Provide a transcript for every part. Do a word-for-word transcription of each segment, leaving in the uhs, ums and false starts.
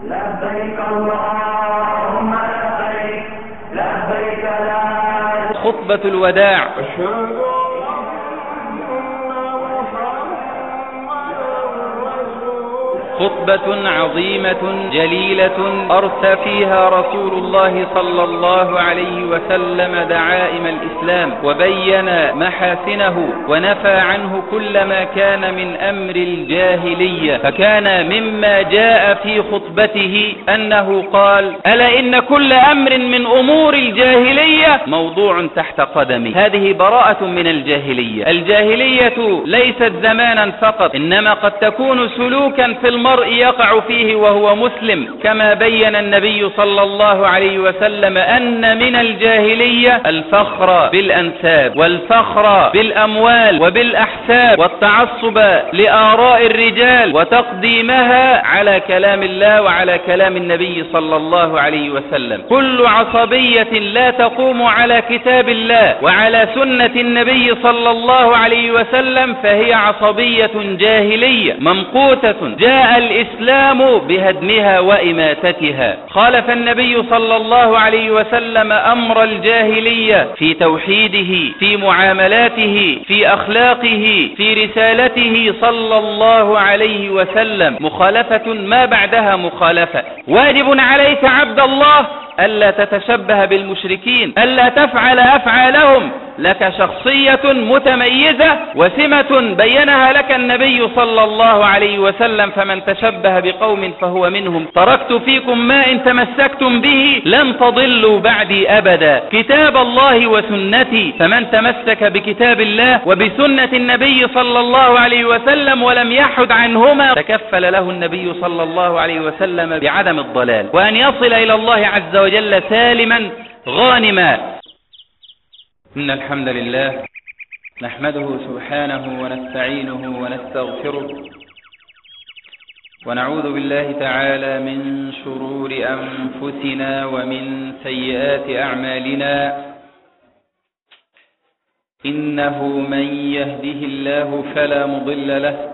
لبيك اللهم لبيك لبيك لا. خطبة الوداع. خطبة عظيمة جليلة أرسى فيها رسول الله صلى الله عليه وسلم دعائم الإسلام وبين محاسنه ونفى عنه كل ما كان من أمر الجاهلية. فكان مما جاء في خطبته أنه قال: ألا إن كل أمر من أمور الجاهلية موضوع تحت قدمي. هذه براءة من الجاهلية. الجاهلية ليست زمانا فقط، إنما قد تكون سلوكا في المرء يقع فيه وهو مسلم، كما بين النبي صلى الله عليه وسلم أن من الجاهلية الفخر بالأنساب والفخر بالأموال وبالأحساب والتعصب لآراء الرجال وتقديمها على كلام الله وعلى كلام النبي صلى الله عليه وسلم. كل عصبية لا تقوم على كتاب الله وعلى سنة النبي صلى الله عليه وسلم فهي عصبية جاهلية ممقوتة جاء الإسلام بهدمها وإماتتها. خالف النبي صلى الله عليه وسلم أمر الجاهلية في توحيده، في معاملاته، في أخلاقه، في رسالته صلى الله عليه وسلم. مخالفة ما بعدها مخالفة. واجب عليك عبد الله ألا تتشبه بالمشركين، ألا تفعل أفعالهم. لك شخصية متميزة وسمة بينها لك النبي صلى الله عليه وسلم: فمن تشبه بقوم فهو منهم. تركت فيكم ما إن تمسكتم به لن تضلوا بعدي أبدا، كتاب الله وسنتي. فمن تمسك بكتاب الله وبسنة النبي صلى الله عليه وسلم ولم يحد عنهما تكفل له النبي صلى الله عليه وسلم بعدم الضلال وأن يصل إلى الله عز وجل سالما غانما. إن الحمد لله نحمده سبحانه ونستعينه ونستغفره ونعوذ بالله تعالى من شرور أنفسنا ومن سيئات أعمالنا. إنه من يهده الله فلا مضل له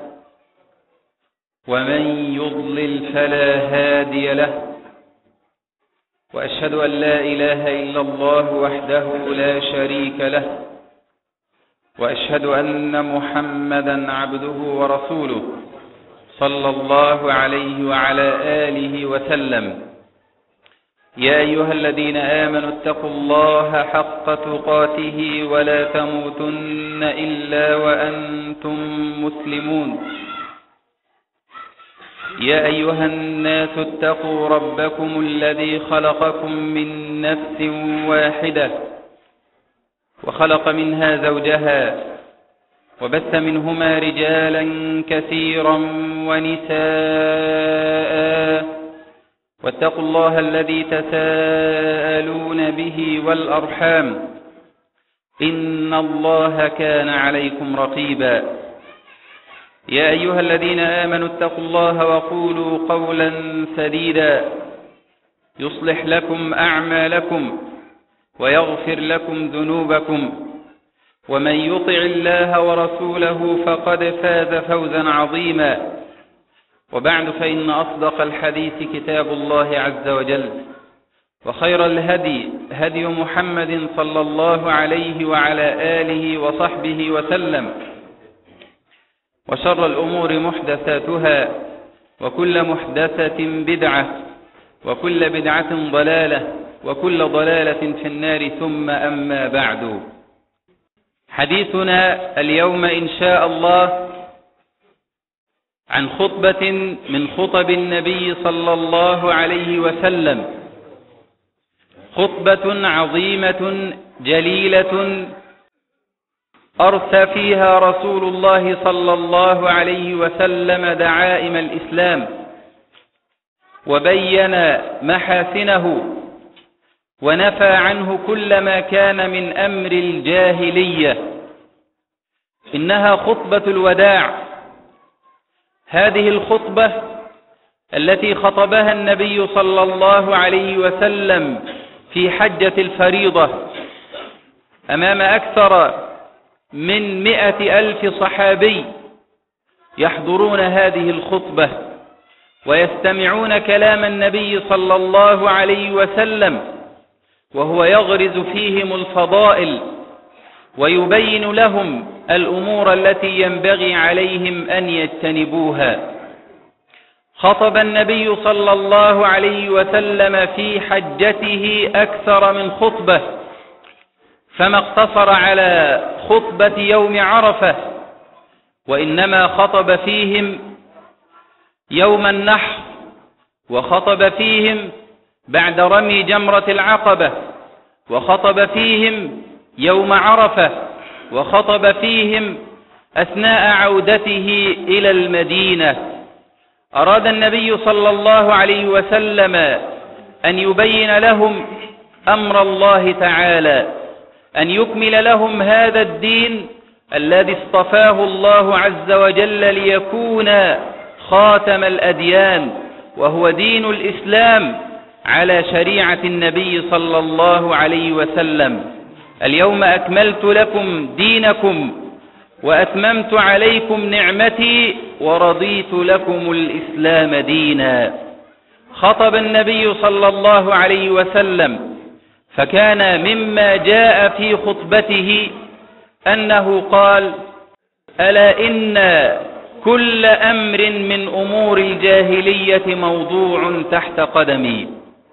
ومن يضلل فلا هادي له. وأشهد أن لا إله إلا الله وحده لا شريك له، وأشهد أن محمدا عبده ورسوله صلى الله عليه وعلى آله وسلم. يا أيها الذين آمنوا اتقوا الله حق تقاته ولا تموتن إلا وأنتم مسلمون. يا أيها الناس اتقوا ربكم الذي خلقكم من نفس واحدة وخلق منها زوجها وبث منهما رجالا كثيرا ونساء. واتقوا الله الذي تساءلون به والأرحام إن الله كان عليكم رقيبا. يا أيها الذين آمنوا اتقوا الله وقولوا قولا سديدا يصلح لكم أعمالكم ويغفر لكم ذنوبكم، ومن يطع الله ورسوله فقد فاز فوزا عظيما. وبعد، فإن أصدق الحديث كتاب الله عز وجل، وخير الهدي هدي محمد صلى الله عليه وعلى آله وصحبه وسلم، وشر الأمور محدثاتها، وكل محدثة بدعة، وكل بدعة ضلالة، وكل ضلالة في النار. ثم أما بعد، حديثنا اليوم إن شاء الله عن خطبة من خطب النبي صلى الله عليه وسلم، خطبة عظيمة جليلة أرسى فيها رسول الله صلى الله عليه وسلم دعائم الإسلام وبين محاسنه ونفى عنه كل ما كان من أمر الجاهلية. إنها خطبة الوداع. هذه الخطبة التي خطبها النبي صلى الله عليه وسلم في حجة الفريضة أمام أكثر من مئة ألف صحابي يحضرون هذه الخطبة، ويستمعون كلام النبي صلى الله عليه وسلم وهو يغرز فيهم الفضائل ويبين لهم الأمور التي ينبغي عليهم أن يجتنبوها. خطب النبي صلى الله عليه وسلم في حجته أكثر من خطبة، فما اقتصر على خطبة يوم عرفة، وإنما خطب فيهم يوم النحر، وخطب فيهم بعد رمي جمرة العقبة، وخطب فيهم يوم عرفة، وخطب فيهم أثناء عودته إلى المدينة. أراد النبي صلى الله عليه وسلم أن يبين لهم أمر الله تعالى، أن يكمل لهم هذا الدين الذي اصطفاه الله عز وجل ليكون خاتم الأديان، وهو دين الإسلام على شريعة النبي صلى الله عليه وسلم. اليوم أكملت لكم دينكم وأتممت عليكم نعمتي ورضيت لكم الإسلام دينا. خطب النبي صلى الله عليه وسلم، فكان مما جاء في خطبته أنه قال: ألا إن كل أمر من أمور الجاهلية موضوع تحت قدمي.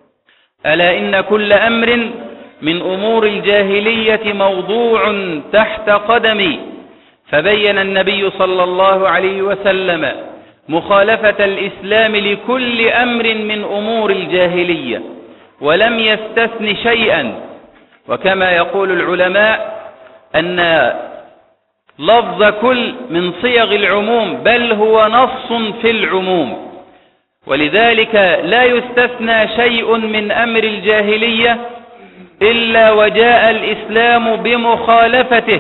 ألا إن كل أمر من أمور الجاهلية موضوع تحت قدمي. فبين النبي صلى الله عليه وسلم مخالفة الإسلام لكل أمر من أمور الجاهلية، ولم يستثن شيئا. وكما يقول العلماء أن لفظ كل من صيغ العموم، بل هو نص في العموم، ولذلك لا يستثنى شيء من أمر الجاهلية إلا وجاء الإسلام بمخالفته.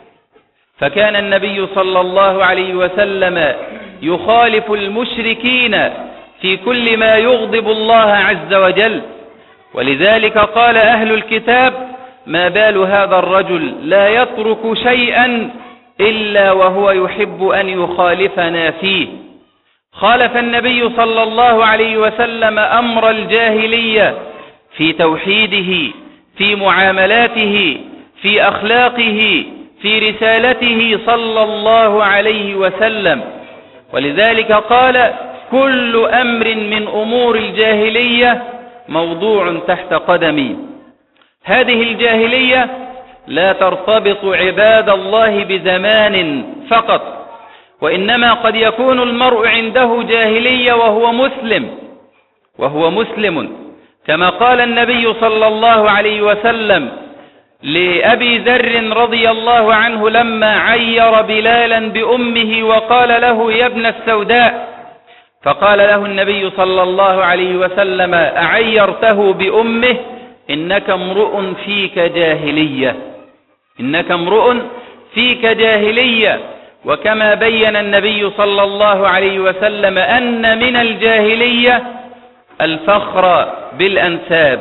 فكان النبي صلى الله عليه وسلم يخالف المشركين في كل ما يغضب الله عز وجل، ولذلك قال أهل الكتاب: ما بال هذا الرجل لا يترك شيئا إلا وهو يحب أن يخالفنا فيه. خالف النبي صلى الله عليه وسلم أمر الجاهلية في توحيده، في معاملاته، في أخلاقه، في رسالته صلى الله عليه وسلم. ولذلك قال: كل أمر من أمور الجاهلية موضوع تحت قدمي. هذه الجاهلية لا ترتبط عباد الله بزمان فقط، وإنما قد يكون المرء عنده جاهلية وهو مسلم وهو مسلم كما قال النبي صلى الله عليه وسلم لأبي ذر رضي الله عنه لما عير بلالا بأمه وقال له: يا ابن السوداء. فقال له النبي صلى الله عليه وسلم: أعيرته بأمه؟ إنك امرؤ فيك جاهلية، إنك امرؤ فيك جاهلية. وكما بين النبي صلى الله عليه وسلم أن من الجاهلية الفخر بالأنساب،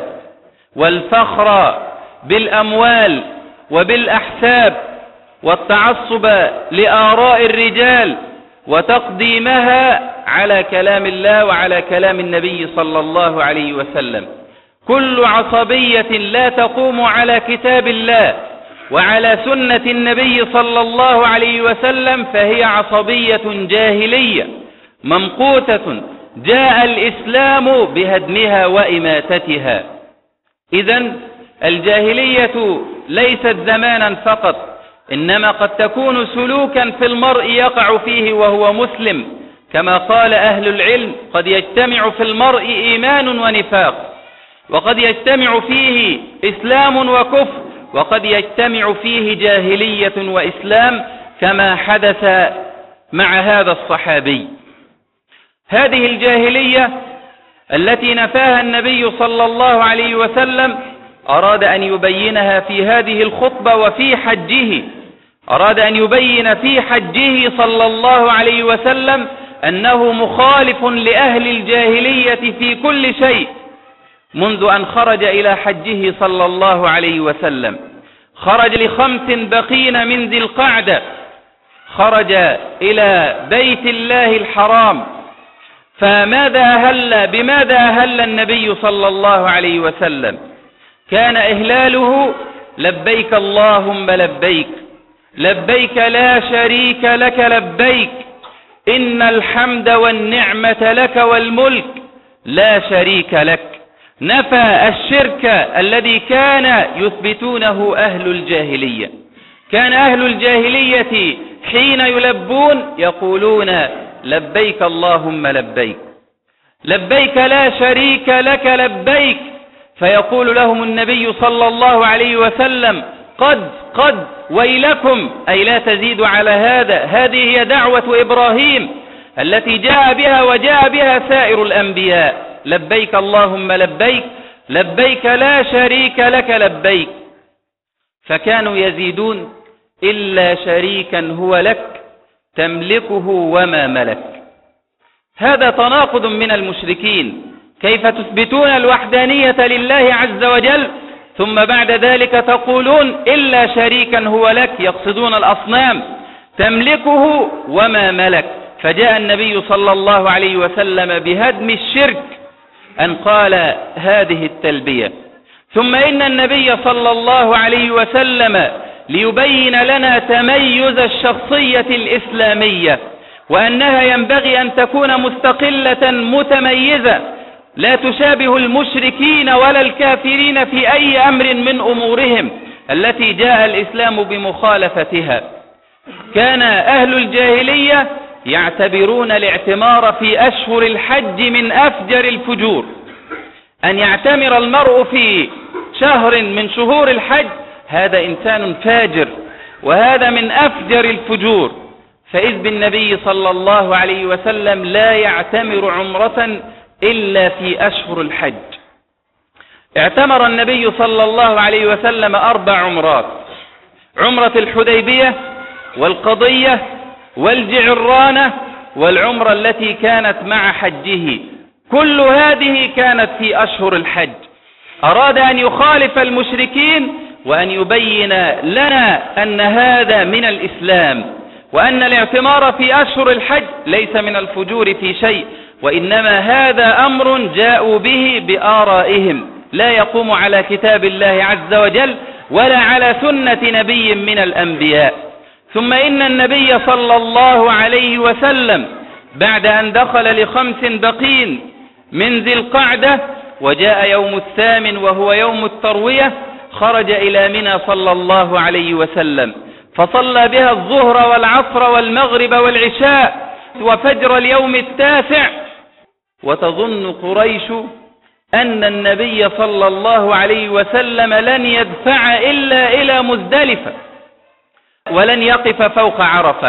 والفخر بالأموال وبالأحساب، والتعصب لآراء الرجال، وتقديمها على كلام الله وعلى كلام النبي صلى الله عليه وسلم. كل عصبية لا تقوم على كتاب الله وعلى سنة النبي صلى الله عليه وسلم فهي عصبية جاهلية ممقوتة، جاء الإسلام بهدمها وإماتتها. إذن الجاهلية ليست زمانا فقط، إنما قد تكون سلوكا في المرء يقع فيه وهو مسلم، كما قال أهل العلم: قد يجتمع في المرء إيمان ونفاق، وقد يجتمع فيه إسلام وكفر، وقد يجتمع فيه جاهلية وإسلام، كما حدث مع هذا الصحابي. هذه الجاهلية التي نفاها النبي صلى الله عليه وسلم أراد أن يبينها في هذه الخطبة وفي حجه. أراد أن يبين في حجه صلى الله عليه وسلم أنه مخالف لأهل الجاهلية في كل شيء، منذ أن خرج إلى حجه صلى الله عليه وسلم. خرج لخمس بقين من ذي القعدة، خرج إلى بيت الله الحرام، فماذا أهل بماذا أهل النبي صلى الله عليه وسلم؟ كان إهلاله لبيك اللهم لبيك، لبيك لا شريك لك لبيك، إن الحمد والنعمة لك والملك لا شريك لك. نفى الشرك الذي كان يثبتونه أهل الجاهلية. كان أهل الجاهلية حين يلبون يقولون لبيك اللهم لبيك، لبيك لا شريك لك لبيك، فيقول لهم النبي صلى الله عليه وسلم قد قد ويلكم، أي لا تزيدوا على هذا، هذه هي دعوة إبراهيم التي جاء بها وجاء بها سائر الأنبياء، لبيك اللهم لبيك، لبيك لا شريك لك لبيك. فكانوا يزيدون إلا شريكا هو لك تملكه وما ملك. هذا تناقض من المشركين، كيف تثبتون الوحدانية لله عز وجل ثم بعد ذلك تقولون إلا شريكا هو لك، يقصدون الأصنام، تملكه وما ملك. فجاء النبي صلى الله عليه وسلم بهدم الشرك أن قال هذه التلبية. ثم إن النبي صلى الله عليه وسلم ليبين لنا تميز الشخصية الإسلامية وأنها ينبغي أن تكون مستقلة متميزة لا تشابه المشركين ولا الكافرين في أي أمر من أمورهم التي جاء الإسلام بمخالفتها. كان أهل الجاهلية يعتبرون الاعتمار في أشهر الحج من أفجر الفجور. أن يعتمر المرء في شهر من شهور الحج هذا إنسان فاجر، وهذا من أفجر الفجور. فإذ بالنبي صلى الله عليه وسلم لا يعتمر عمرة إلا في أشهر الحج. اعتمر النبي صلى الله عليه وسلم أربع عمرات: عمرة الحديبية والقضية والجعرانة والعمرة التي كانت مع حجه، كل هذه كانت في أشهر الحج. أراد أن يخالف المشركين وأن يبين لنا أن هذا من الإسلام، وأن الاعتمار في أشهر الحج ليس من الفجور في شيء، وإنما هذا أمر جاءوا به بآرائهم لا يقوم على كتاب الله عز وجل ولا على سنة نبي من الأنبياء. ثم إن النبي صلى الله عليه وسلم بعد أن دخل لخمس بقين من ذي القعدة وجاء يوم الثامن وهو يوم التروية خرج إلى منى صلى الله عليه وسلم، فصلى بها الظهر والعصر والمغرب والعشاء وفجر اليوم التاسع. وتظن قريش أن النبي صلى الله عليه وسلم لن يدفع إلا إلى مزدلفة ولن يقف فوق عرفة،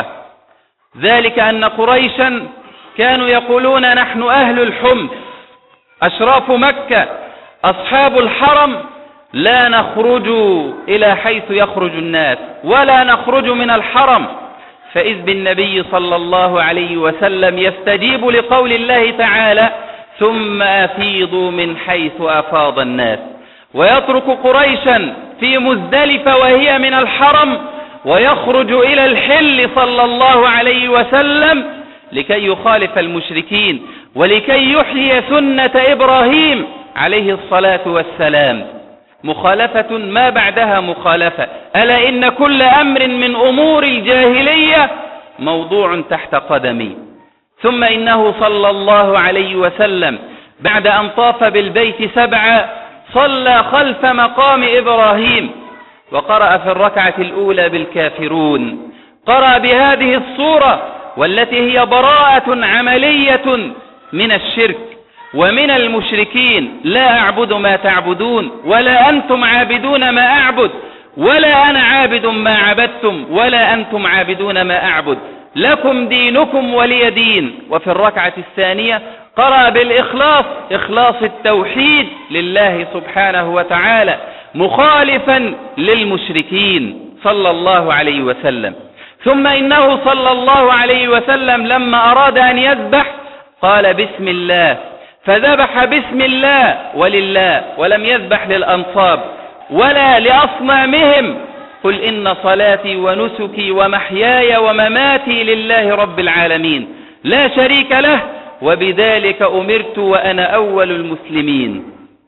ذلك أن قريشا كانوا يقولون نحن أهل الحمص أشراف مكة أصحاب الحرم، لا نخرج إلى حيث يخرج الناس ولا نخرج من الحرم. فإذ بالنبي صلى الله عليه وسلم يستجيب لقول الله تعالى ثم أفيضوا من حيث أفاض الناس، ويترك قريشا في مزدلفة وهي من الحرم ويخرج إلى الحل صلى الله عليه وسلم لكي يخالف المشركين ولكي يحيي سنة إبراهيم عليه الصلاة والسلام. مخالفة ما بعدها مخالفة، ألا إن كل أمر من أمور الجاهلية موضوع تحت قدمي. ثم إنه صلى الله عليه وسلم بعد أن طاف بالبيت سبعا صلى خلف مقام إبراهيم وقرأ في الركعة الأولى بالكافرون، قرأ بهذه الصورة والتي هي براءة عملية من الشرك ومن المشركين: لا أعبد ما تعبدون ولا أنتم عابدون ما أعبد ولا أنا عابد ما عبدتم ولا أنتم عابدون ما أعبد لكم دينكم ولي دين. وفي الركعة الثانية قرأ بالإخلاص، إخلاص التوحيد لله سبحانه وتعالى مخالفا للمشركين صلى الله عليه وسلم. ثم إنه صلى الله عليه وسلم لما أراد أن يذبح قال بسم الله، فذبح بسم الله ولله، ولم يذبح للأنصاب ولا لأصنامهم. قل إن صلاتي ونسكي ومحياي ومماتي لله رب العالمين لا شريك له وبذلك أمرت وأنا أول المسلمين.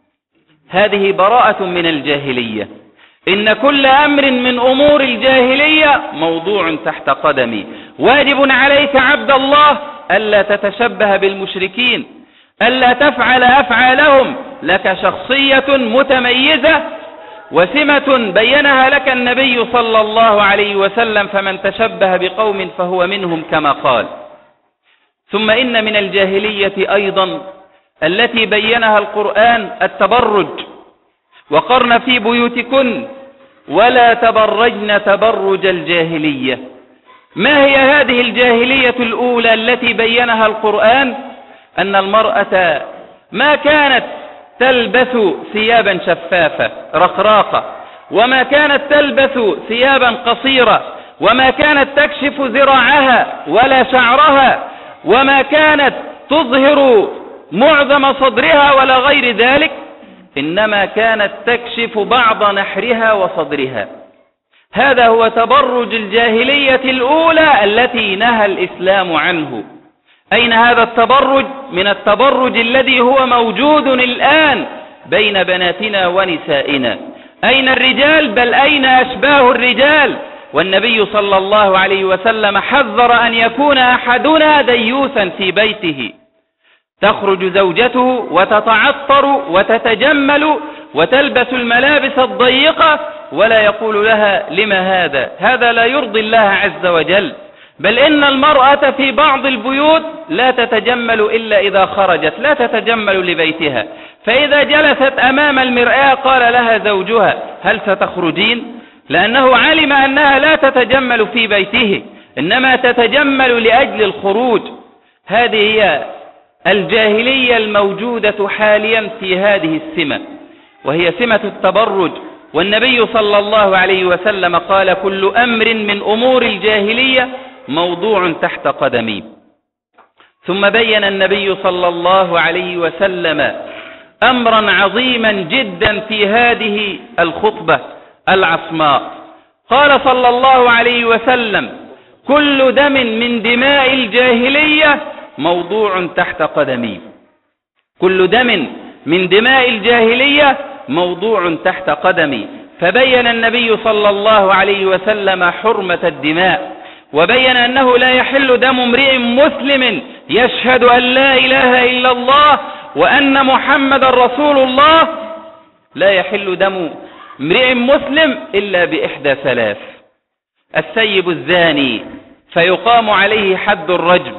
هذه براءة من الجاهلية. إن كل أمر من أمور الجاهلية موضوع تحت قدمي. واجب عليك عبد الله ألا تتشبه بالمشركين، ألا تفعل أفعالهم. لك شخصية متميزة وسمة بينها لك النبي صلى الله عليه وسلم، فمن تشبه بقوم فهو منهم كما قال. ثم إن من الجاهلية أيضا التي بينها القرآن التبرج. وقرن في بيوتكن ولا تبرجن تبرج الجاهلية. ما هي هذه الجاهلية الأولى التي بينها القرآن؟ أن المرأة ما كانت تلبس ثيابا شفافة رقراقة، وما كانت تلبس ثيابا قصيرة، وما كانت تكشف ذراعها ولا شعرها، وما كانت تظهر معظم صدرها ولا غير ذلك، إنما كانت تكشف بعض نحرها وصدرها. هذا هو تبرج الجاهلية الأولى التي نهى الإسلام عنه. أين هذا التبرج؟ من التبرج الذي هو موجود الآن بين بناتنا ونسائنا. أين الرجال؟ بل أين أشباه الرجال؟ والنبي صلى الله عليه وسلم حذر أن يكون أحدنا ديوثا في بيته. تخرج زوجته وتتعطر وتتجمل وتلبس الملابس الضيقة ولا يقول لها لما هذا؟ هذا لا يرضي الله عز وجل. بل إن المرأة في بعض البيوت لا تتجمل إلا إذا خرجت، لا تتجمل لبيتها. فإذا جلست أمام المرآة قال لها زوجها هل ستخرجين؟ لأنه علم أنها لا تتجمل في بيته، إنما تتجمل لأجل الخروج. هذه هي الجاهلية الموجودة حاليا في هذه السمة، وهي سمة التبرج. والنبي صلى الله عليه وسلم قال كل أمر من أمور الجاهلية موضوع تحت قدمي. ثم بين النبي صلى الله عليه وسلم أمرا عظيما جدا في هذه الخطبة العصماء. قال صلى الله عليه وسلم كل دم من دماء الجاهلية موضوع تحت قدمي. كل دم من دماء الجاهلية موضوع تحت قدمي. فبين النبي صلى الله عليه وسلم حرمة الدماء، وبين أنه لا يحل دم امرئ مسلم يشهد أن لا إله إلا الله وأن محمد رسول الله، لا يحل دم امرئ مسلم إلا بإحدى ثلاث: السيب الزاني فيقام عليه حد الرجم،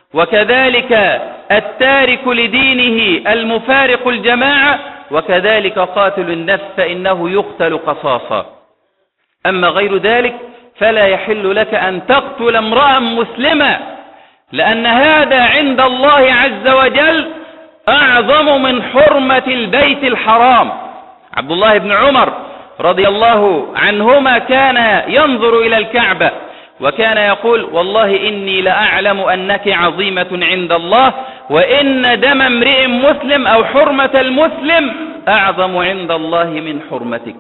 وكذلك التارك لدينه المفارق الجماعة، وكذلك قاتل النفس فإنه يقتل قصاصا. أما غير ذلك فلا يحل لك أن تقتل امرأ مسلما، لأن هذا عند الله عز وجل أعظم من حرمة البيت الحرام. عبد الله بن عمر رضي الله عنهما كان ينظر إلى الكعبة وكان يقول والله إني لأعلم أنك عظيمة عند الله، وإن دم امرئ مسلم أو حرمة المسلم أعظم عند الله من حرمتك.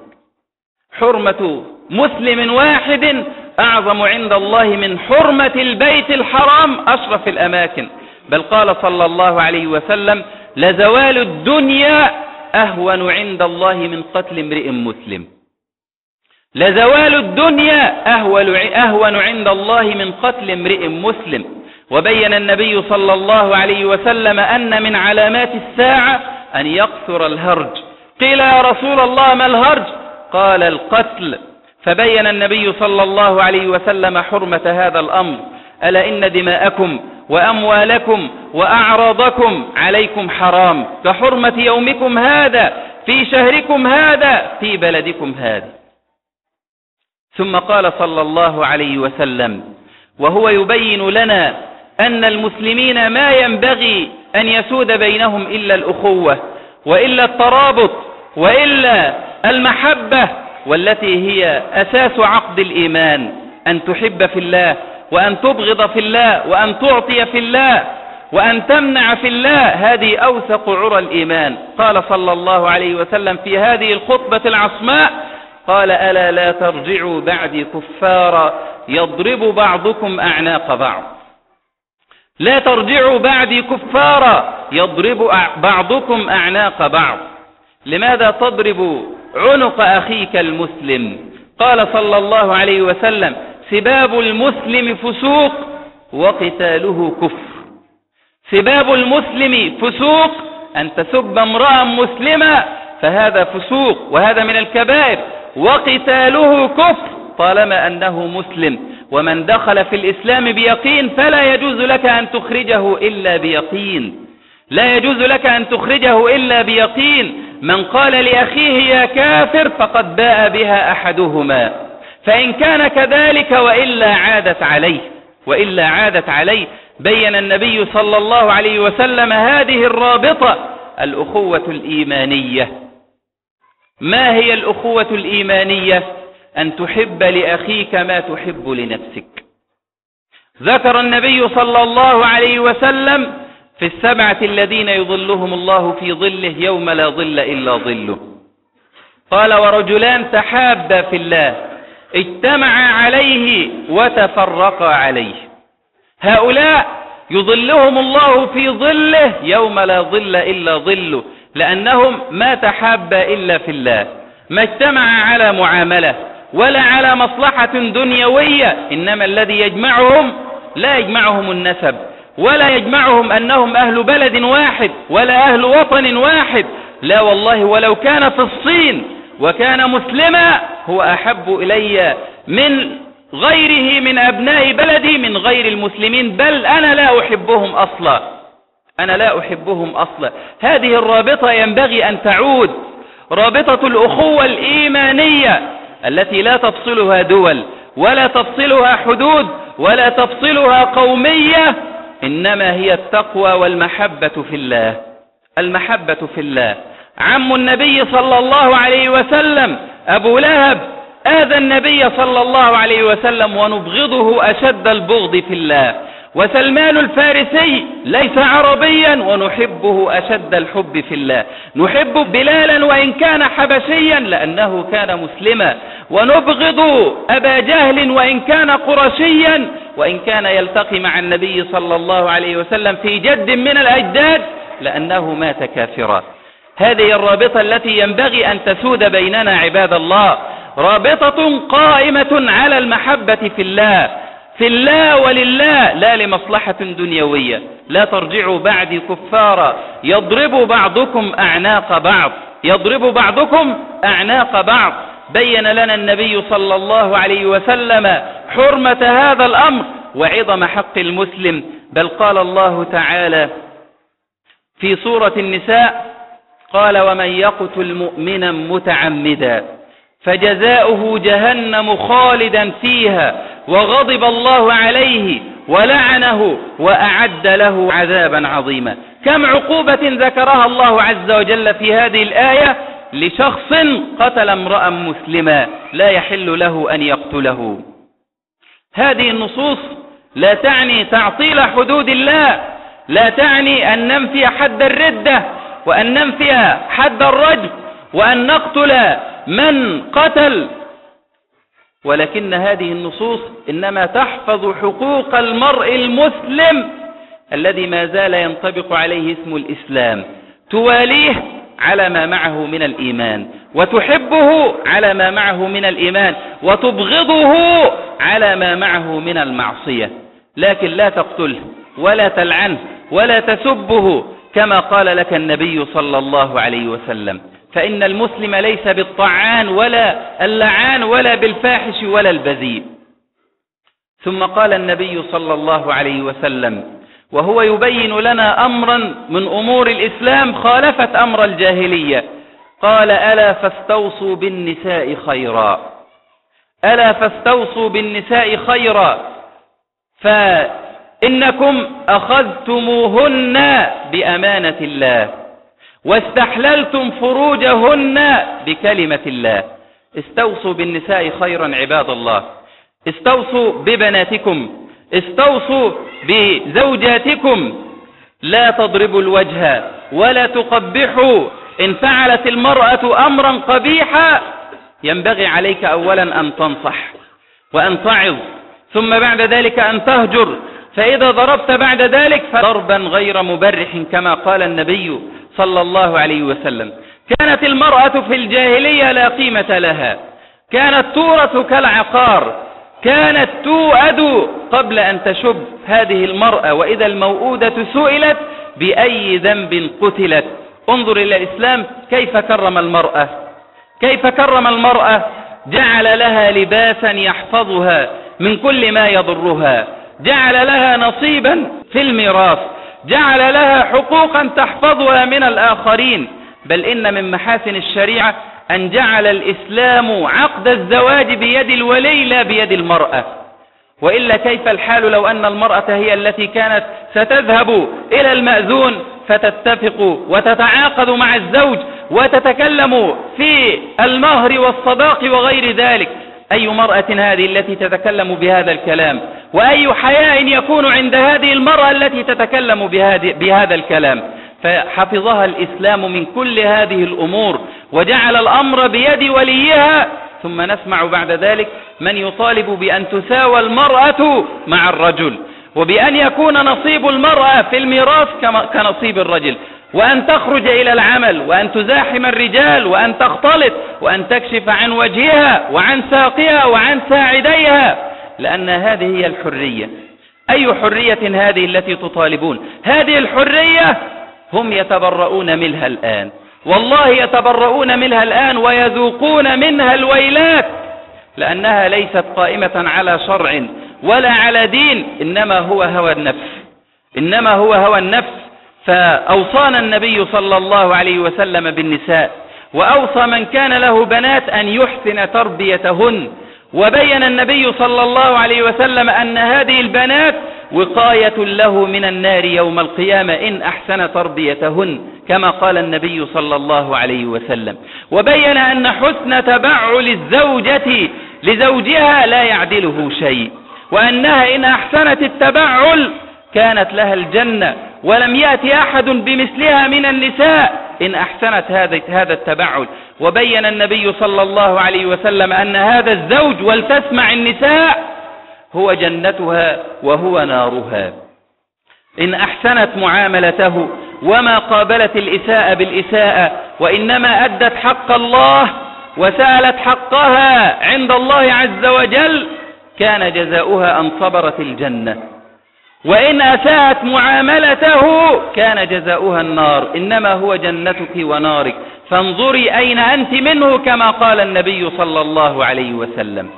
حرمة مسلم واحد أعظم عند الله من حرمة البيت الحرام أشرف الأماكن. بل قال صلى الله عليه وسلم لزوال الدنيا أهون عند الله من قتل امرئ مسلم. لزوال الدنيا أهون عند الله من قتل امرئ مسلم. وبين النبي صلى الله عليه وسلم أن من علامات الساعة أن يقصر الهرج. قيل يا رسول الله ما الهرج؟ قال القتل. فبين النبي صلى الله عليه وسلم حرمة هذا الأمر: ألا إن دماءكم وأموالكم وأعراضكم عليكم حرام كحرمة يومكم هذا في شهركم هذا في بلدكم هذا. ثم قال صلى الله عليه وسلم وهو يبين لنا أن المسلمين ما ينبغي أن يسود بينهم إلا الأخوة وإلا الترابط وإلا المحبة، والتي هي أساس عقد الإيمان: أن تحب في الله، وأن تبغض في الله، وأن تعطي في الله، وأن تمنع في الله. هذه أوثق عرى الإيمان. قال صلى الله عليه وسلم في هذه الخطبة العصماء قال ألا لا ترجعوا بعدي كفارا يضرب بعضكم أعناق بعض. لا ترجعوا بعدي كفارا يضرب بعضكم أعناق بعض. لماذا تضرب عنق أخيك المسلم؟ قال صلى الله عليه وسلم: سباب المسلم فسوق وقتاله كفر. سباب المسلم فسوق، أن تسب امرأ مسلما فهذا فسوق وهذا من الكبائر، وقتاله كفر طالما أنه مسلم. ومن دخل في الإسلام بيقين فلا يجوز لك أن تخرجه إلا بيقين، لا يجوز لك أن تخرجه إلا بيقين. من قال لأخيه يا كافر فقد باء بها أحدهما، فإن كان كذلك وإلا عادت عليه وإلا عادت عليه. بين النبي صلى الله عليه وسلم هذه الرابطة، الأخوة الإيمانية. ما هي الأخوة الإيمانية؟ أن تحب لأخيك ما تحب لنفسك. ذكر النبي صلى الله عليه وسلم في السبعة الذين يظلهم الله في ظله يوم لا ظل إلا ظله، قال: ورجلان تحابا في الله اجتمعا عليه وتفرقا عليه. هؤلاء يظلهم الله في ظله يوم لا ظل إلا ظله، لأنهم ما تحابا إلا في الله، ما اجتمعا على معاملة ولا على مصلحة دنيوية، إنما الذي يجمعهم لا يجمعهم النسب، ولا يجمعهم أنهم أهل بلد واحد ولا أهل وطن واحد، لا والله. ولو كان في الصين وكان مسلما هو أحب إلي من غيره من أبناء بلدي من غير المسلمين، بل أنا لا أحبهم أصلا، أنا لا أحبهم أصلا. هذه الرابطة ينبغي أن تعود، رابطة الأخوة الإيمانية التي لا تفصلها دول ولا تفصلها حدود ولا تفصلها قومية، إنما هي التقوى والمحبة في الله. المحبة في الله. عم النبي صلى الله عليه وسلم أبو لهب آذى النبي صلى الله عليه وسلم ونبغضه أشد البغض في الله. وسلمان الفارسي ليس عربيا ونحبه أشد الحب في الله. نحب بلالا وإن كان حبشيا لأنه كان مسلما، ونبغض أبا جهل وإن كان قرشيا وإن كان يلتقي مع النبي صلى الله عليه وسلم في جد من الأجداد لأنه مات كافرا. هذه الرابطة التي ينبغي أن تسود بيننا عباد الله، رابطة قائمة على المحبة في الله، في الله ولله، لا لمصلحة دنيوية. لا ترجعوا بعدي كفارا يضرب بعضكم أعناق بعض، يضرب بعضكم أعناق بعض. بين لنا النبي صلى الله عليه وسلم حرمة هذا الأمر وعظم حق المسلم، بل قال الله تعالى في سورة النساء قال: ومن يقتل مؤمنا متعمدا فجزاؤه جهنم خالدا فيها وغضب الله عليه ولعنه وأعد له عذابا عظيما. كم عقوبة ذكرها الله عز وجل في هذه الآية لشخص قتل امرأ مسلما لا يحل له أن يقتله. هذه النصوص لا تعني تعطيل حدود الله، لا تعني أن ننفي حد الردة وأن ننفي حد الرجم وأن نقتل من قتل، ولكن هذه النصوص إنما تحفظ حقوق المرء المسلم الذي ما زال ينطبق عليه اسم الإسلام، تواليه على ما معه من الإيمان، وتحبه على ما معه من الإيمان، وتبغضه على ما معه من المعصية، لكن لا تقتله ولا تلعنه ولا تسبه كما قال لك النبي صلى الله عليه وسلم، فإن المسلم ليس بالطعان ولا اللعان ولا بالفاحش ولا البذيء. ثم قال النبي صلى الله عليه وسلم وهو يبين لنا أمرا من أمور الإسلام خالفت أمر الجاهلية، قال: ألا فاستوصوا بالنساء خيرا، ألا فاستوصوا بالنساء خيرا، فإنكم أخذتموهن بأمانة الله واستحللتم فروجهن بكلمة الله. استوصوا بالنساء خيرا عباد الله، استوصوا ببناتكم، استوصوا بزوجاتكم، لا تضربوا الوجه ولا تقبحوا. إن فعلت المرأة أمرا قبيحا ينبغي عليك أولا أن تنصح وأن تعظ، ثم بعد ذلك أن تهجر فإذا ضربت بعد ذلك فضربا غير مبرح كما قال النبي صلى الله عليه وسلم. كانت المرأة في الجاهلية لا قيمة لها، كانت تورث كالعقار، كانت توأد قبل أن تشب هذه المرأة، وإذا الموؤودة سئلت بأي ذنب قتلت. انظر إلى الإسلام كيف كرم المرأة، كيف كرم المرأة، جعل لها لباسا يحفظها من كل ما يضرها، جعل لها نصيبا في الميراث، جعل لها حقوقا تحفظها من الآخرين. بل إن من محاسن الشريعة أن جعل الإسلام عقد الزواج بيد الولي لا بيد المرأة. وإلا كيف الحال لو أن المرأة هي التي كانت ستذهب إلى المأذون فتتفق وتتعاقد مع الزوج وتتكلم في المهر والصداق وغير ذلك؟ أي مرأة هذه التي تتكلم بهذا الكلام؟ وأي حياء يكون عند هذه المرأة التي تتكلم بهذا الكلام؟ فحفظها الإسلام من كل هذه الأمور وجعل الأمر بيد وليها. ثم نسمع بعد ذلك من يطالب بأن تساوى المرأة مع الرجل، وبأن يكون نصيب المرأة في الميراث كنصيب الرجل، وأن تخرج إلى العمل، وأن تزاحم الرجال، وأن تختلط، وأن تكشف عن وجهها وعن ساقها وعن ساعديها، لأن هذه هي الحرية. أي حرية هذه التي تطالبون؟ هذه الحرية هم يتبرؤون منها الآن، والله يتبرؤون منها الآن ويذوقون منها الويلات، لأنها ليست قائمة على شرع ولا على دين، إنما هو هوى النفس، إنما هو هوى النفس. فأوصانا النبي صلى الله عليه وسلم بالنساء، وأوصى من كان له بنات أن يحسن تربيتهن، وبين النبي صلى الله عليه وسلم أن هذه البنات وقاية له من النار يوم القيامة إن أحسن تربيتهن، كما قال النبي صلى الله عليه وسلم. وبين أن حسن تبعل الزوجة لزوجها لا يعدله شيء، وأنها إن أحسنت التبعل كانت لها الجنة، ولم يأتي أحد بمثلها من النساء إن أحسنت هذا التبعل. وبين النبي صلى الله عليه وسلم أن هذا الزوج، ولتسمع النساء، هو جنتها وهو نارها إن أحسنت معاملته وما قابلت الإساءة بالإساءة، وإنما أدت حق الله وسألت حقها عند الله عز وجل، كان جزاؤها أن صبرت الجنة. وإن أساءت معاملته كان جزاؤها النار، إنما هو جنتك ونارك، فانظري أين أنت منه، كما قال النبي صلى الله عليه وسلم.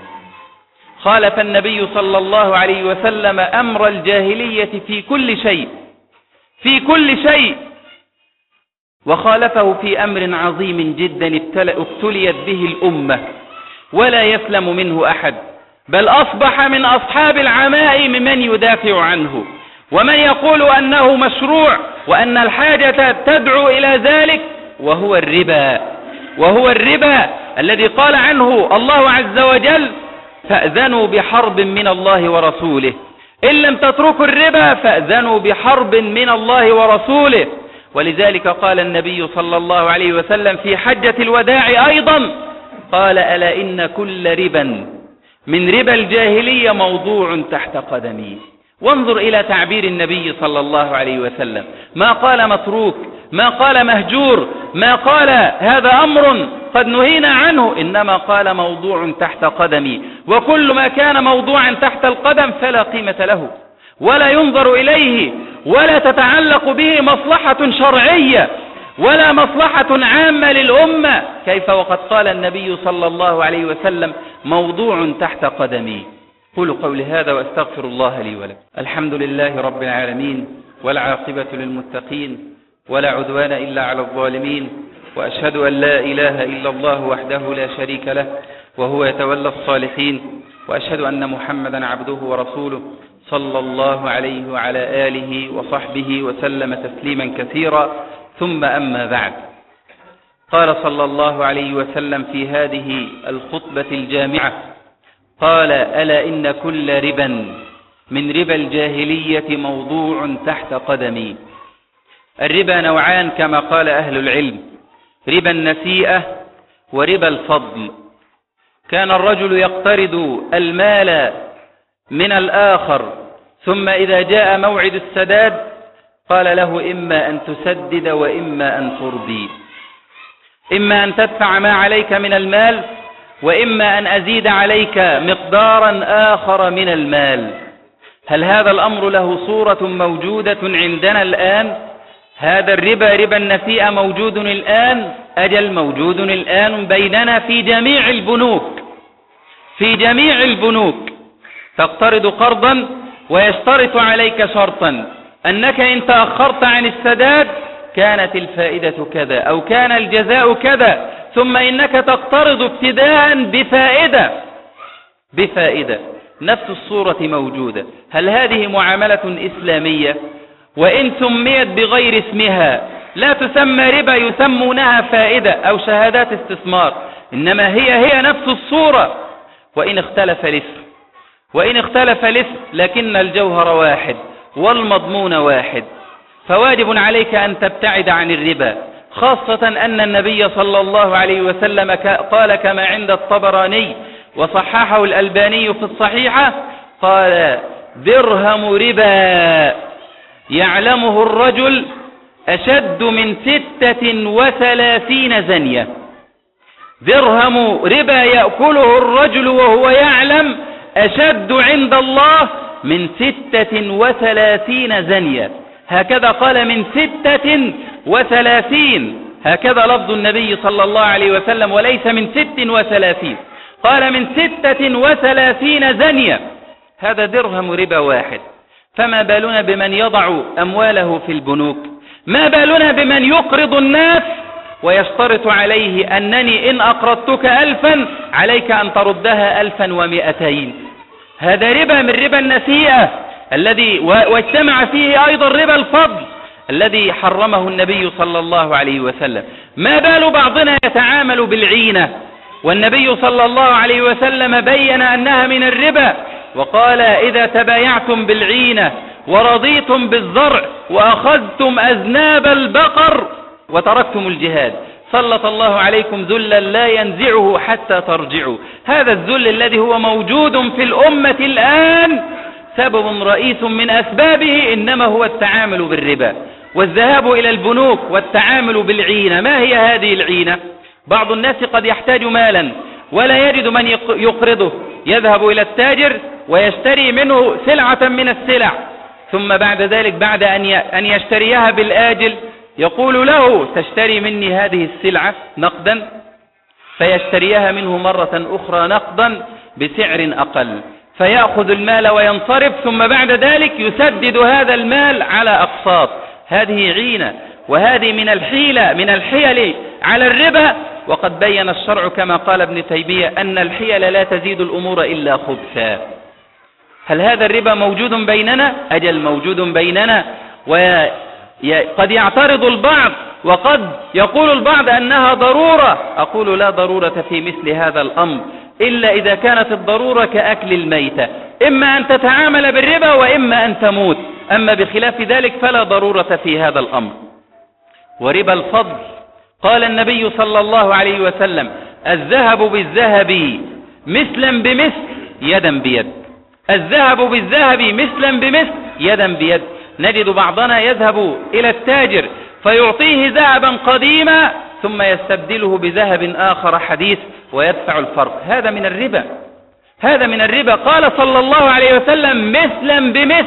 خالف النبي صلى الله عليه وسلم أمر الجاهلية في كل شيء، في كل شيء، وخالفه في أمر عظيم جدا ابتليت به الأمة ولا يسلم منه أحد، بل أصبح من أصحاب العمائم من يدافع عنه، ومن يقول أنه مشروع وأن الحاجة تدعو إلى ذلك، وهو الربا، وهو الربا الذي قال عنه الله عز وجل: فأذنوا بحرب من الله ورسوله، إن لم تتركوا الربا فأذنوا بحرب من الله ورسوله. ولذلك قال النبي صلى الله عليه وسلم في حجة الوداع أيضا، قال: ألا إن كل ربا من ربا الجاهلية موضوع تحت قدمي. وانظر إلى تعبير النبي صلى الله عليه وسلم، ما قال متروك، ما قال مهجور، ما قال هذا أمر قد نهينا عنه، إنما قال موضوع تحت قدمي. وكل ما كان موضوعا تحت القدم فلا قيمة له ولا ينظر إليه ولا تتعلق به مصلحة شرعية ولا مصلحة عامة للأمة، كيف وقد قال النبي صلى الله عليه وسلم: موضوع تحت قدمي. قولوا قولي هذا واستغفر الله لي ولكم. الحمد لله رب العالمين، والعاقبة للمتقين، ولا عدوان إلا على الظالمين، وأشهد أن لا إله إلا الله وحده لا شريك له، وهو يتولى الصالحين، وأشهد أن محمدا عبده ورسوله صلى الله عليه وعلى آله وصحبه وسلم تسليما كثيرا. ثم أما بعد، قال صلى الله عليه وسلم في هذه الخطبة الجامعة، قال: ألا إن كل ربا من ربا الجاهلية موضوع تحت قدمي. الربا نوعان كما قال أهل العلم: ربا النسيئة وربا الفضل. كان الرجل يقترض المال من الآخر ثم إذا جاء موعد السداد قال له إما أن تسدد وإما أن ترضي، إما أن تدفع ما عليك من المال وإما أن أزيد عليك مقدارا آخر من المال. هل هذا الأمر له صورة موجودة عندنا الآن؟ هذا الربا ربا النسيئة موجود الآن؟ أجل موجود الآن بيننا في جميع البنوك، في جميع البنوك تقترض قرضا ويشترط عليك شرطا أنك إن تأخرت عن السداد كانت الفائدة كذا أو كان الجزاء كذا، ثم إنك تقترض ابتداء بفائدة بفائدة. نفس الصورة موجودة. هل هذه معاملة إسلامية؟ وإن سميت بغير اسمها لا تسمى ربا، يسمونها فائدة أو شهادات استثمار، إنما هي هي نفس الصورة. وإن اختلف الاسم وإن اختلف الاسم لكن الجوهر واحد والمضمون واحد. فواجب عليك أن تبتعد عن الربا، خاصة أن النبي صلى الله عليه وسلم قال كما عند الطبراني وصححه الألباني في الصحيحة، قال: درهم ربا يعلمه الرجل أشد من ستة وثلاثين زنية. درهم ربا يأكله الرجل وهو يعلم أشد عند الله من ستة وثلاثين زنية. هكذا قال، من ستة وثلاثين، هكذا لفظ النبي صلى الله عليه وسلم، وليس من ست وثلاثين، قال من ستة وثلاثين زنية. هذا درهم ربا واحد. فما بالنا بمن يضع أمواله في البنوك؟ ما بالنا بمن يقرض الناس ويشترط عليه أنني إن أقرضتك ألفا عليك أن تردها ألفا ومئتين؟ هذا ربا من ربا النسيئة الذي واجتمع فيه أيضا ربا الفضل الذي حرمه النبي صلى الله عليه وسلم. ما بال بعضنا يتعامل بالعينة، والنبي صلى الله عليه وسلم بين أنها من الربا، وقال: إذا تبايعتم بالعينة ورضيتم بالزرع وأخذتم أذناب البقر وتركتم الجهاد سلط الله عليكم ذلا لا ينزعه حتى ترجعوا. هذا الذل الذي هو موجود في الأمة الآن سبب رئيس من أسبابه إنما هو التعامل بالربا والذهاب إلى البنوك والتعامل بالعينة. ما هي هذه العينة؟ بعض الناس قد يحتاج مالا ولا يجد من يقرضه، يذهب إلى التاجر ويشتري منه سلعة من السلع، ثم بعد ذلك بعد أن يشتريها بالآجل يقول له: تشتري مني هذه السلعة نقدا؟ فيشتريها منه مرة أخرى نقدا بسعر أقل، فيأخذ المال وينصرف، ثم بعد ذلك يسدد هذا المال على أقساط. هذه عينة، وهذه من الحيلة من الحيل على الربا. وقد بين الشرع كما قال ابن تيمية أن الحيل لا تزيد الأمور إلا خبثا. هل هذا الربا موجود بيننا؟ أجل موجود بيننا، وقد يعترض البعض وقد يقول البعض أنها ضرورة. أقول: لا ضرورة في مثل هذا الأمر إلا إذا كانت الضرورة كأكل الميتة، إما أن تتعامل بالربا وإما أن تموت، أما بخلاف ذلك فلا ضرورة في هذا الأمر. وربا الفضل قال النبي صلى الله عليه وسلم: الذهب بالذهب مثلا بمثل يدا بيد. الذهب بالذهب مثلا بمثل يدا بيد. نجد بعضنا يذهب إلى التاجر فيعطيه ذهبا قديما ثم يستبدله بذهب آخر حديث ويدفع الفرق. هذا من الربا، هذا من الربا. قال صلى الله عليه وسلم: مثلا بمثل،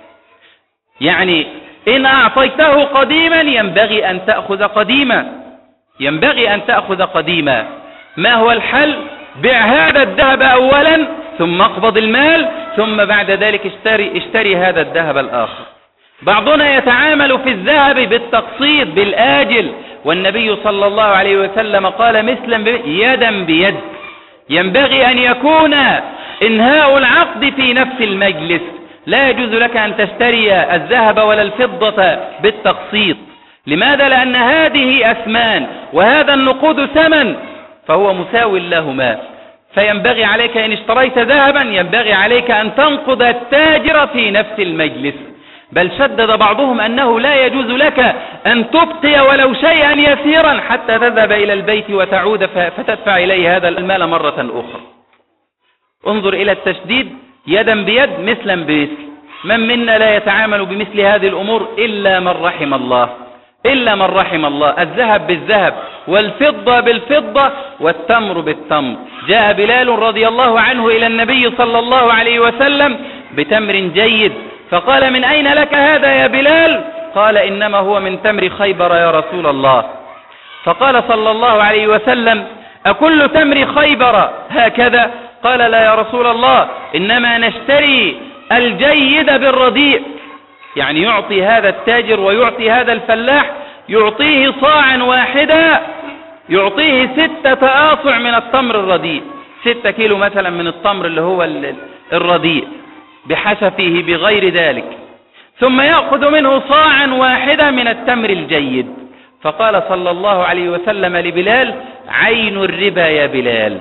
يعني إن أعطيته قديما ينبغي أن تأخذ قديما، ينبغي أن تأخذ قديما. ما هو الحل؟ بيع هذا الذهب أولا ثم اقبض المال، ثم بعد ذلك اشتري, اشتري هذا الذهب الآخر. بعضنا يتعامل في الذهب بالتقسيط بالآجل، والنبي صلى الله عليه وسلم قال: مثلا يدا بيد. ينبغي أن يكون إنهاء العقد في نفس المجلس. لا يجوز لك أن تشتري الذهب ولا الفضة بالتقسيط. لماذا؟ لأن هذه أثمان وهذا النقود ثمن، فهو مساو لهما. فينبغي عليك إن اشتريت ذهبا ينبغي عليك أن تنقض التاجر في نفس المجلس. بل شدد بعضهم أنه لا يجوز لك أن تبقي ولو شيئا يسيرا حتى تذهب إلى البيت وتعود فتدفع إليه هذا المال مرة أخرى. انظر إلى التشديد: يدا بيد مثلا بمثل. من منا لا يتعامل بمثل هذه الأمور إلا من رحم الله، إلا من رحم الله. الذهب بالذهب والفضة بالفضة والتمر بالتمر. جاء بلال رضي الله عنه إلى النبي صلى الله عليه وسلم بتمر جيد، فقال: من أين لك هذا يا بلال؟ قال: إنما هو من تمر خيبر يا رسول الله. فقال صلى الله عليه وسلم: أكل تمر خيبر هكذا؟ قال: لا يا رسول الله، إنما نشتري الجيد بالرديء. يعني يعطي هذا التاجر ويعطي هذا الفلاح، يعطيه صاعا واحدا، يعطيه ستة آصع من التمر الرديء، ستة كيلو مثلا من التمر اللي هو الرديء بحشفه بغير ذلك، ثم يأخذ منه صاعا واحدا من التمر الجيد. فقال صلى الله عليه وسلم لبلال: عين الربا يا بلال،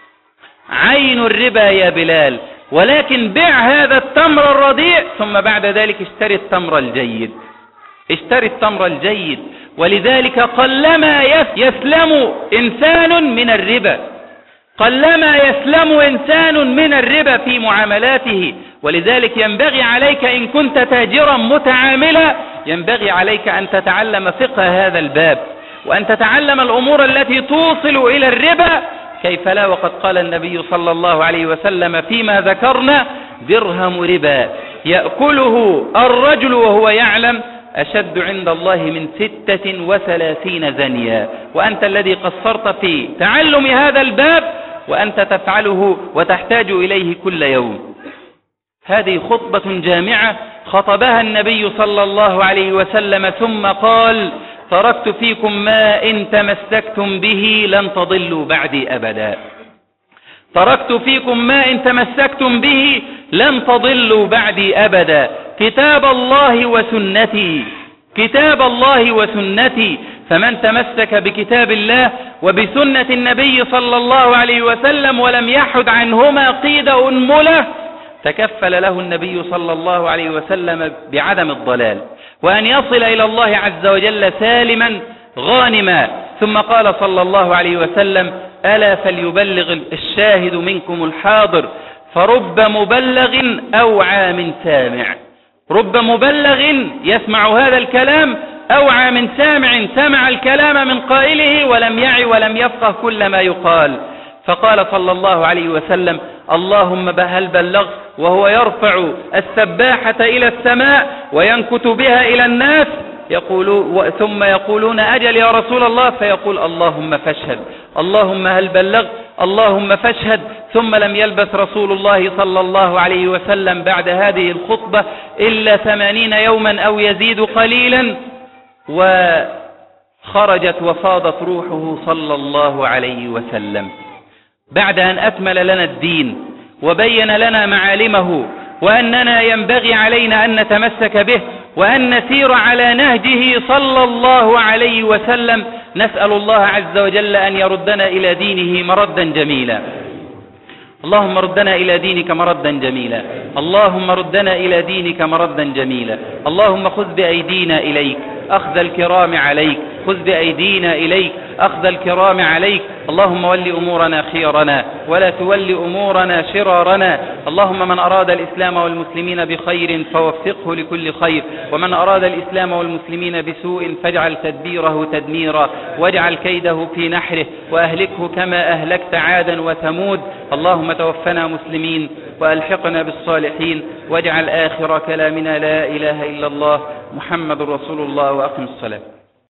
عين الربا يا بلال، ولكن بع هذا التمر الرديء ثم بعد ذلك اشتري التمر الجيد، اشتري التمر الجيد. ولذلك قلما يسلم إنسان من الربا، قلما يسلم إنسان من الربا في معاملاته. ولذلك ينبغي عليك إن كنت تاجرا متعاملا، ينبغي عليك أن تتعلم فقه هذا الباب، وأن تتعلم الأمور التي توصل إلى الربا. كيف لا، وقد قال النبي صلى الله عليه وسلم فيما ذكرنا: درهم ربا يأكله الرجل وهو يعلم أشد عند الله من ستة وثلاثين زنيا. وأنت الذي قصرت في تعلم هذا الباب وأنت تفعله وتحتاج إليه كل يوم. هذه خطبة جامعة خطبها النبي صلى الله عليه وسلم، ثم قال: تركت فيكم ما إن تمسكتم به لن تضلوا بعدي أبدا. تركت فيكم ما إن تمسكتم به لن تضلوا بعدي أبدا، كتاب الله وسنتي، كتاب الله وسنتي. فمن تمسك بكتاب الله وبسنة النبي صلى الله عليه وسلم ولم يحد عنهما قيد أنملة، تكفل له النبي صلى الله عليه وسلم بعدم الضلال، وأن يصل إلى الله عز وجل سالما غانما. ثم قال صلى الله عليه وسلم: ألا فليبلغ الشاهد منكم الحاضر، فرب مبلغ أوعى من سامع. رب مبلغ يسمع هذا الكلام أوعى من سامع، سمع الكلام من قائله ولم يعي ولم يفقه كل ما يقال. فقال صلى الله عليه وسلم: اللهم هل بلغت، وهو يرفع السباحة إلى السماء وينكت بها إلى الناس، يقول ثم يقولون: أجل يا رسول الله، فيقول: اللهم فاشهد، اللهم هل بلغت، اللهم فاشهد. ثم لم يلبث رسول الله صلى الله عليه وسلم بعد هذه الخطبة إلا ثمانين يوما أو يزيد قليلا، وخرجت وفاضت روحه صلى الله عليه وسلم بعد أن أكمل لنا الدين وبين لنا معالمه، وأننا ينبغي علينا أن نتمسك به وأن نسير على نهجه صلى الله عليه وسلم. نسأل الله عز وجل أن يردنا إلى دينه مردا جميلا. اللهم ردنا إلى دينك مردا جميلا، اللهم ردنا إلى دينك مردا جميلا. اللهم خذ بأيدينا إليك أخذ الكرام عليك، خذ بأيدينا إليك أخذ الكرام عليك. اللهم ول أمورنا خيرنا ولا تول أمورنا شرارنا. اللهم من أراد الإسلام والمسلمين بخير فوفقه لكل خير، ومن أراد الإسلام والمسلمين بسوء فاجعل تدبيره تدميرا، واجعل كيده في نحره، وأهلكه كما أهلكت عادا وثمود. اللهم توفنا مسلمين وألحقنا بالصالحين، واجعل آخر كلامنا لا إله إلا الله محمد رسول الله، وأقم الصلاة.